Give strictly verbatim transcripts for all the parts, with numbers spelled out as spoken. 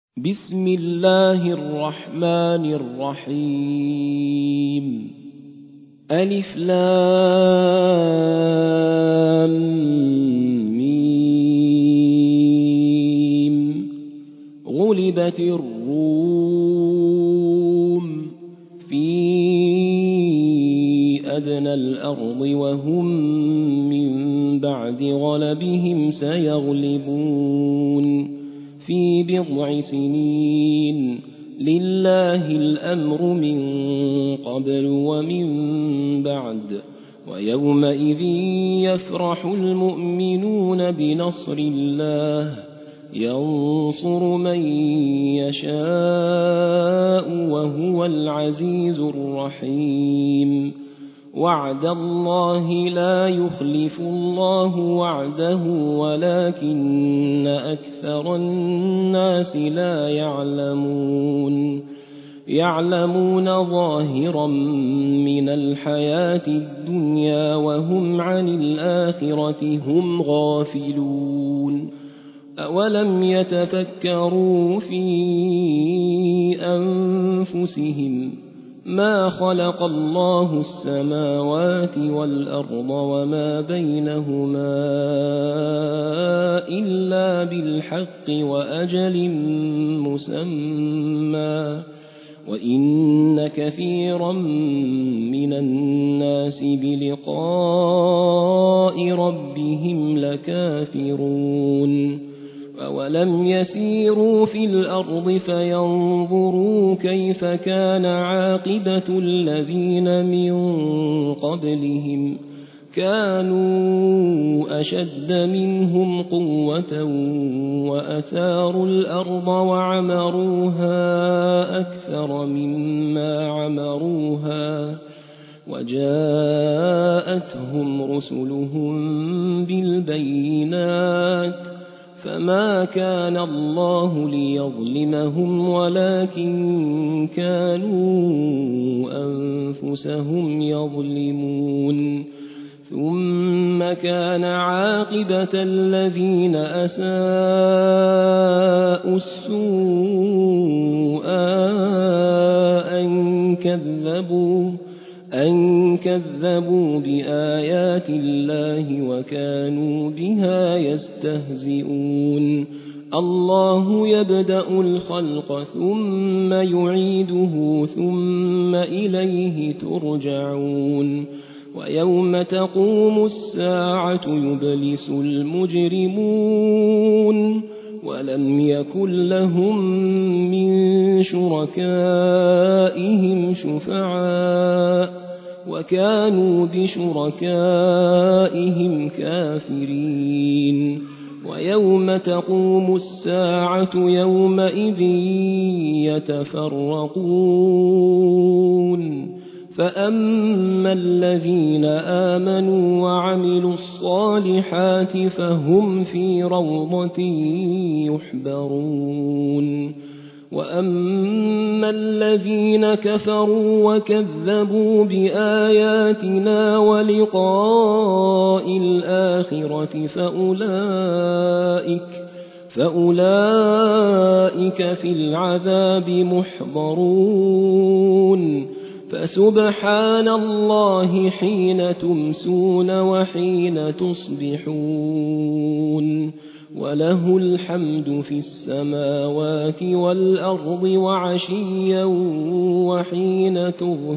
بسم الله الرحمن الرحيم ألف لام ميم غلبت الروم في أدنى الأرض وهم من بعد غلبهم سيغلبون في بضع سنين لله الأمر من قبل ومن بعد ويومئذ يفرح المؤمنون بنصر الله ينصر من يشاء وهو العزيز الرحيم وعد الله لا يخلف الله وعده ولكن أكثر الناس لا يعلمون يعلمون ظاهرا من الحياة الدنيا وهم عن الآخرة هم غافلون أولم يتفكروا في أنفسهم ما خلق الله السماوات والأرض وما بينهما إلا بالحق وأجل مسمى وإن كثيرا من الناس بلقاء ربهم لكافرون أولم يسيروا في الأرض فينظروا كيف كان عاقبة الذين من قبلهم كانوا أشد منهم قوة وأثاروا الأرض وعمروها أكثر مما عمروها وجاءتهم رسلهم بالبينات فما كان الله ليظلمهم ولكن كانوا أنفسهم يظلمون ثم كان عاقبة الذين أساءوا السوء أن كذبوا أن كذبوا بآيات الله وكانوا بها يستهزئون الله يبدأ الخلق ثم يعيده ثم إليه ترجعون ويوم تقوم الساعة يبلس المجرمون ولم يكن لهم من شركائهم شفعاء وكانوا بشركائهم كافرين ويوم تقوم الساعة يومئذ يتفرقون فأما الذين آمنوا وعملوا الصالحات فهم في روضة يحبرون وأما الذين كفروا وكذبوا بآياتنا ولقاء الآخرة فأولئك فأولئك في العذاب محضرون فسبحان الله حين تمسون وحين تصبحون وله الحمد في السماوات والأرض وعشيا وحين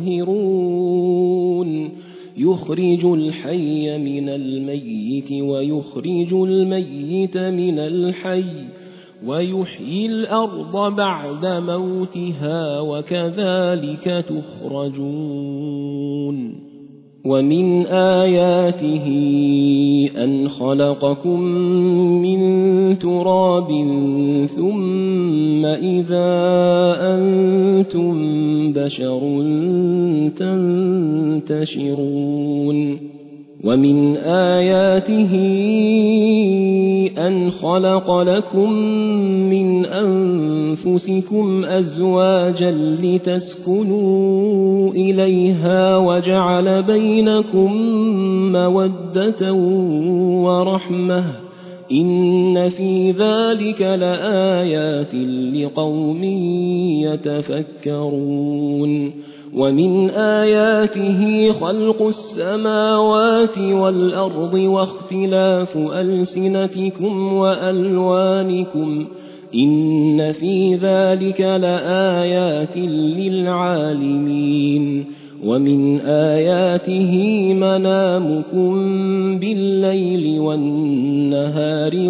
تظهرون يخرج الحي من الميت ويخرج الميت من الحي ويحيي الأرض بعد موتها وكذلك تخرجون ومن آياته أن خلقكم من تراب ثم إذا أنتم بشر تنتشرون ومن آياته أن خلق لكم من أنفسكم أزواجا لتسكنوا إليها وجعل بينكم مودة ورحمة إن في ذلك لآيات لقوم يتفكرون ومن آياته خلق السماوات والأرض واختلاف ألسنتكم وألوانكم إن في ذلك لآيات للعالمين ومن آياته منامكم بالليل والنهار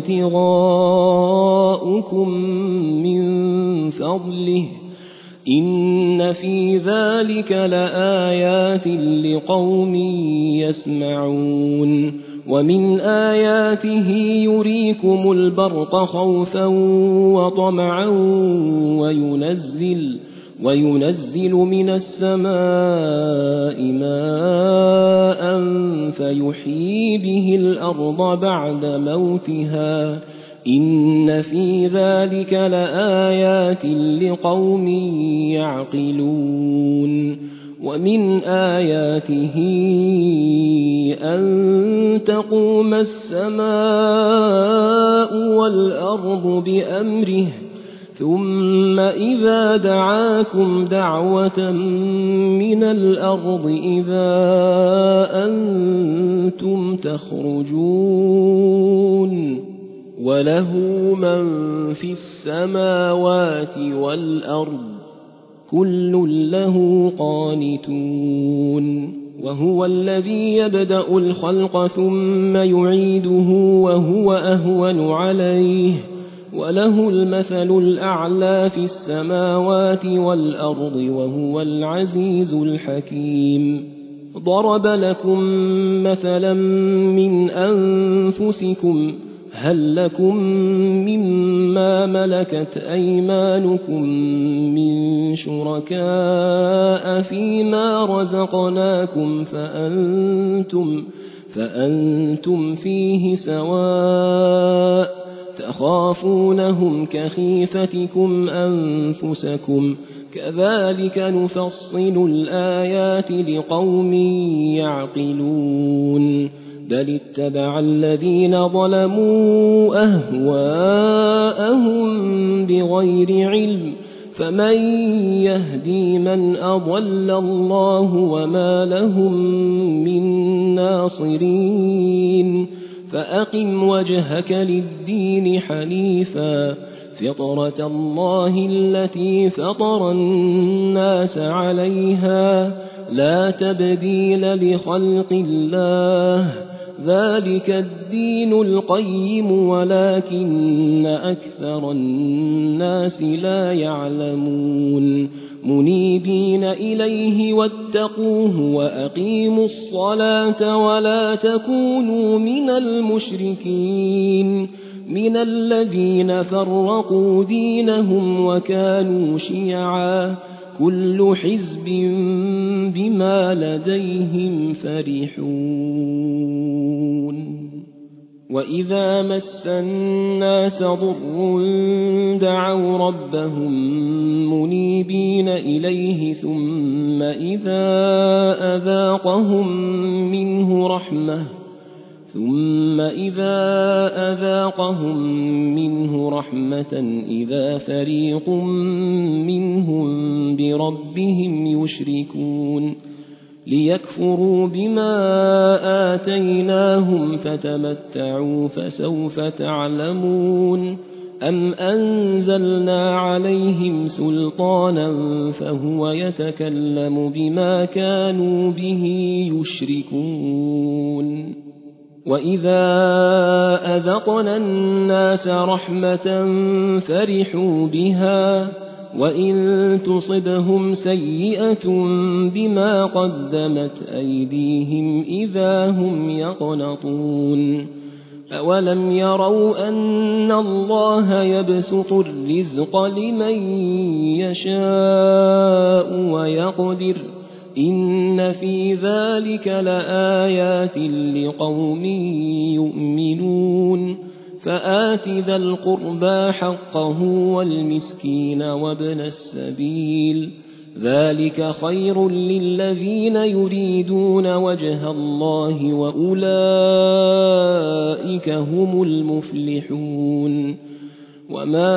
وابتغاؤكم من فضله إن في ذلك لآيات لقوم يسمعون ومن آياته يريكم البرق خوفا وطمعا وينزل وينزل من السماء ماء فيحيي به الأرض بعد موتها إن في ذلك لآيات لقوم يعقلون ومن آياته أن تقوم السماء والأرض بأمره ثم إذا دعاكم دعوة من الأرض إذا أنتم تخرجون وله من في السماوات والأرض كل له قانتون وهو الذي يبدأ الخلق ثم يعيده وهو أهون عليه وله المثل الأعلى في السماوات والأرض وهو العزيز الحكيم ضرب لكم مثلا من أنفسكم هل لكم مما ملكت أيمانكم من شركاء فيما رزقناكم فأنتم, فأنتم فيه سواء تخافونهم كخيفتكم أنفسكم كذلك نفصل الآيات لقوم يعقلون بل اتبع الذين ظلموا أهواءهم بغير علم فمن يهدي من أضل الله وما لهم من ناصرين فأقم وجهك للدين حنيفا فطرة الله التي فطر الناس عليها لا تبديل لخلق الله ذلك الدين القيم ولكن أكثر الناس لا يعلمون منيبين إليه واتقوه وأقيموا الصلاة ولا تكونوا من المشركين من الذين فرقوا دينهم وكانوا شيعا كل حزب بما لديهم فرحون وإذا مس الناس ضر دعوا ربهم منيبين إليه ثم إذا أذاقهم منه رحمة ثم إذا أذاقهم منه رحمة إذا فريق منهم بربهم يشركون ليكفروا بما آتيناهم فتمتعوا فسوف تعلمون أم أنزلنا عليهم سلطانا فهو يتكلم بما كانوا به يشركون وإذا أذقنا الناس رحمة فرحوا بها وإن تصبهم سيئة بما قدمت أيديهم إذا هم يقنطون أولم يروا أن الله يبسط الرزق لمن يشاء ويقدر إن في ذلك لآيات لقوم يؤمنون فآت ذا القربى حقه والمسكين وابن السبيل ذلك خير للذين يريدون وجه الله وأولئك هم المفلحون وما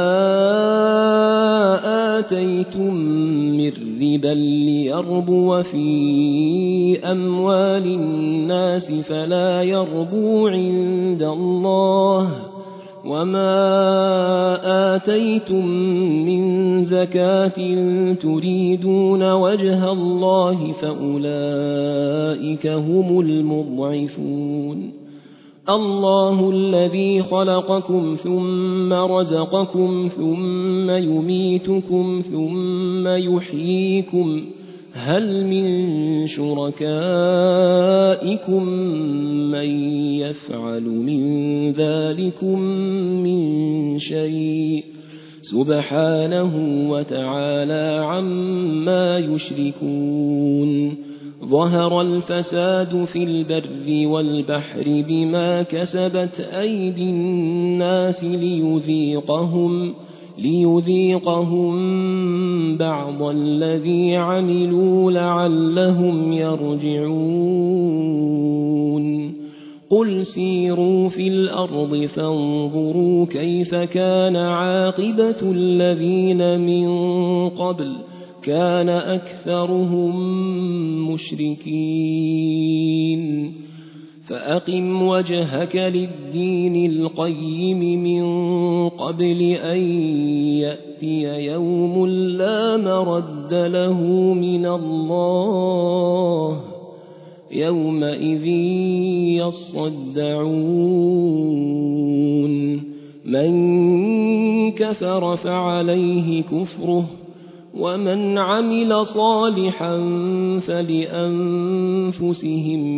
آتيتم من ربا ليربو في أموال الناس فلا يربو عند الله وما آتيتم من زكاة تريدون وجه الله فأولئك هم المضعفون الله الذي خلقكم ثم رزقكم ثم يميتكم ثم يحييكم هل من شركائكم من يفعل من ذلكم من شيء سبحانه وتعالى عما يشركون ظهر الفساد في البر والبحر بما كسبت أيدي الناس ليذيقهم ليذيقهم بعض الذي عملوا لعلهم يرجعون قل سيروا في الأرض فانظروا كيف كان عاقبة الذين من قبل كان أكثرهم مشركين فأقم وجهك للدين القيم من قبل أن يأتي يوم لا مرد له من الله يومئذ يصدعون من كفر فعليه كفره ومن عمل صالحا فلأنفسهم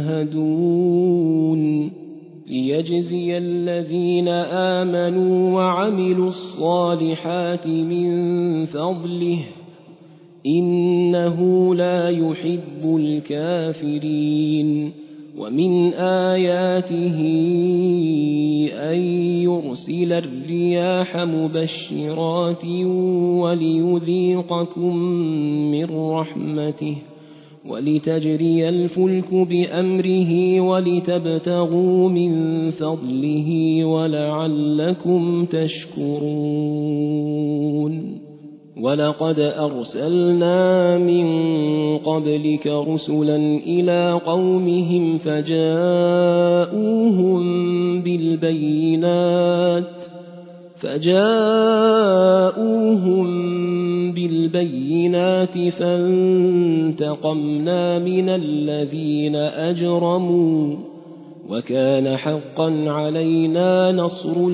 يمهدون ليجزي الذين آمنوا وعملوا الصالحات من فضله إنه لا يحب الكافرين ومن آياته أن يرسل الرياح مبشرات وليذيقكم من رحمته ولتجري الفلك بأمره ولتبتغوا من فضله ولعلكم تشكرون ولقد أرسلنا من قبلك رسلا إلى قومهم فجاءوهم بالبينات فجاءوهم بالبينات فانتقمنا من الذين أجرموا وكان حقا علينا نصر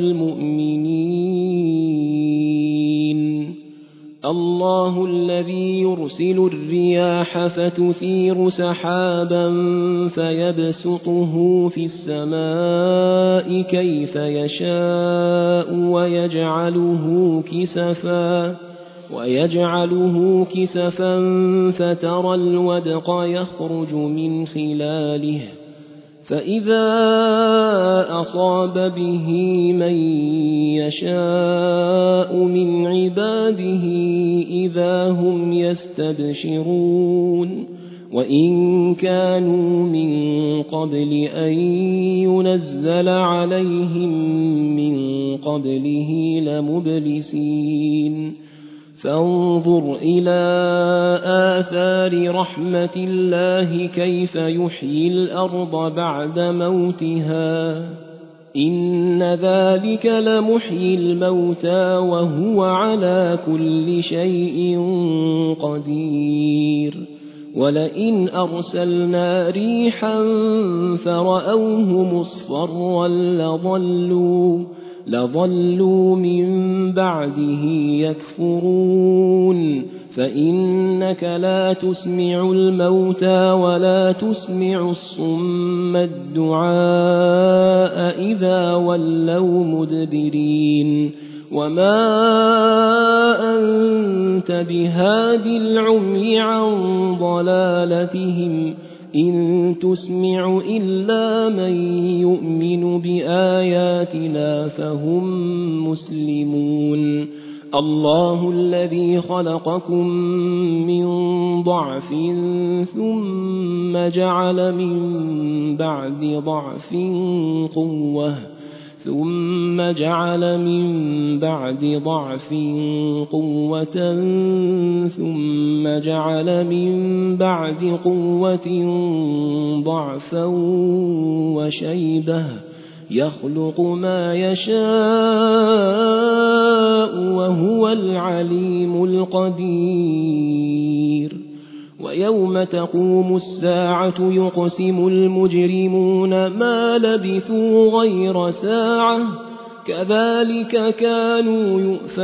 المؤمنين الله الذي يرسل الرياح فتثير سحابا فيبسطه في السماء كيف يشاء ويجعله كسفا ويجعله كسفا فترى الودق يخرج من خلاله فإذا أصاب به من يشاء من عباده إذا هم يستبشرون وإن كانوا من قبل أن ينزل عليهم من قبله لمبلسين فانظر إلى آثار رحمة الله كيف يحيي الأرض بعد موتها إن ذلك لمحيي الموتى وهو على كل شيء قدير ولئن أرسلنا ريحا فرأوه مصفرا لظلوا لظلوا من بعده يكفرون فإنك لا تسمع الموتى ولا تسمع الصم الدعاء إذا ولوا مدبرين وما أنت بهاد العمي عن ضلالتهم إن تسمع إلا من يؤمن بآياتنا فهم مسلمون الله الذي خلقكم من ضعف ثم جعل من بعد ضعف قوة ثم جعل من بعد ضعف قوة ثم جعل من بعد قوة ضعفا وشيبة يخلق ما يشاء وهو العليم القدير ويوم تقوم الساعة يقسم المجرمون ما لبثوا غير ساعة كذلك كانوا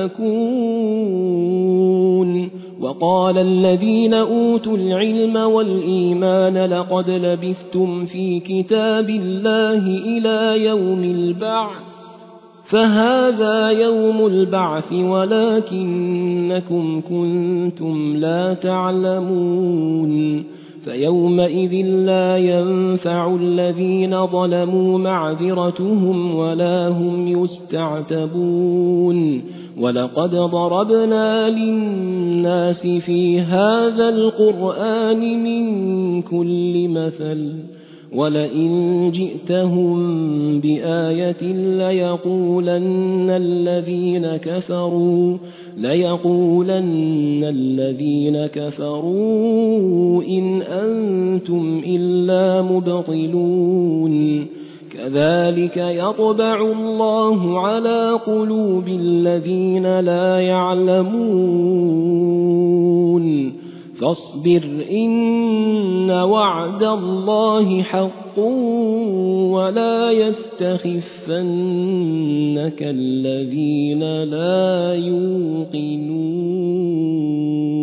يؤفكون وقال الذين أوتوا العلم والإيمان لقد لبثتم في كتاب الله إلى يوم البعث فهذا يوم البعث ولكنكم كنتم لا تعلمون فيومئذ لا ينفع الذين ظلموا معذرتهم ولا هم يستعتبون ولقد ضربنا للناس في هذا القرآن من كل مثل ولئن جئتهم بآية ليقولن الذين كفروا ليقولن الذين كفروا إن أنتم إلا مبطلون كذلك يطبع الله على قلوب الذين لا يعلمون فاصبر إن وعد الله حق ولا يستخفنك الذين لا يوقنون